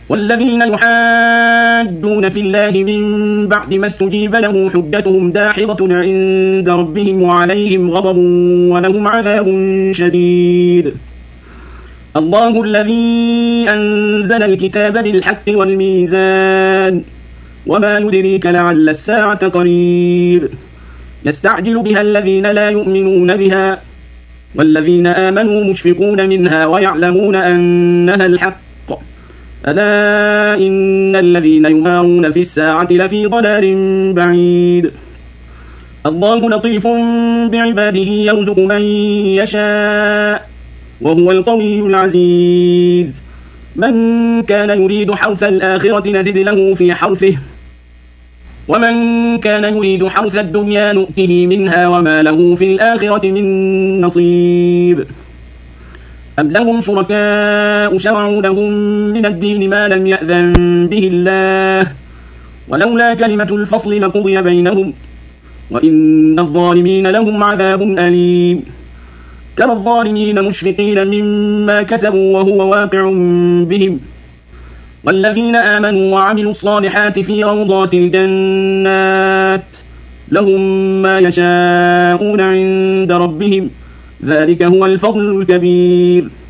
والذين يحاجون في الله من بعد ما استجيب له حجتهم داحضة عند ربهم وعليهم غضب ولهم عذاب شديد. الله الذي أنزل الكتاب بالحق والميزان وما يدريك لعل الساعة قريب يستعجل بها الذين لا يؤمنون بها والذين آمنوا مشفقون منها ويعلمون أنها الحق ألا إن الذين يمارون في الساعة لفي ضلال بعيد. الله لطيف بعباده يرزق من يشاء وهو القوي العزيز. من كان يريد حرث الآخرة نزد له في حرثه ومن كان يريد حرث الدنيا نؤته منها وما له في الآخرة من نصيب. أم لهم شركاء شرعوا لهم من الدين ما لم يأذن به الله ولولا كلمة الفصل لقضي بينهم وإن الظالمين لهم عذاب أليم. ترى الظالمين مشفقين مما كسبوا وهو واقع بهم والذين آمنوا وعملوا الصالحات في روضات الجنات لهم ما يشاءون عند ربهم ذلك هو الفضل الكبير.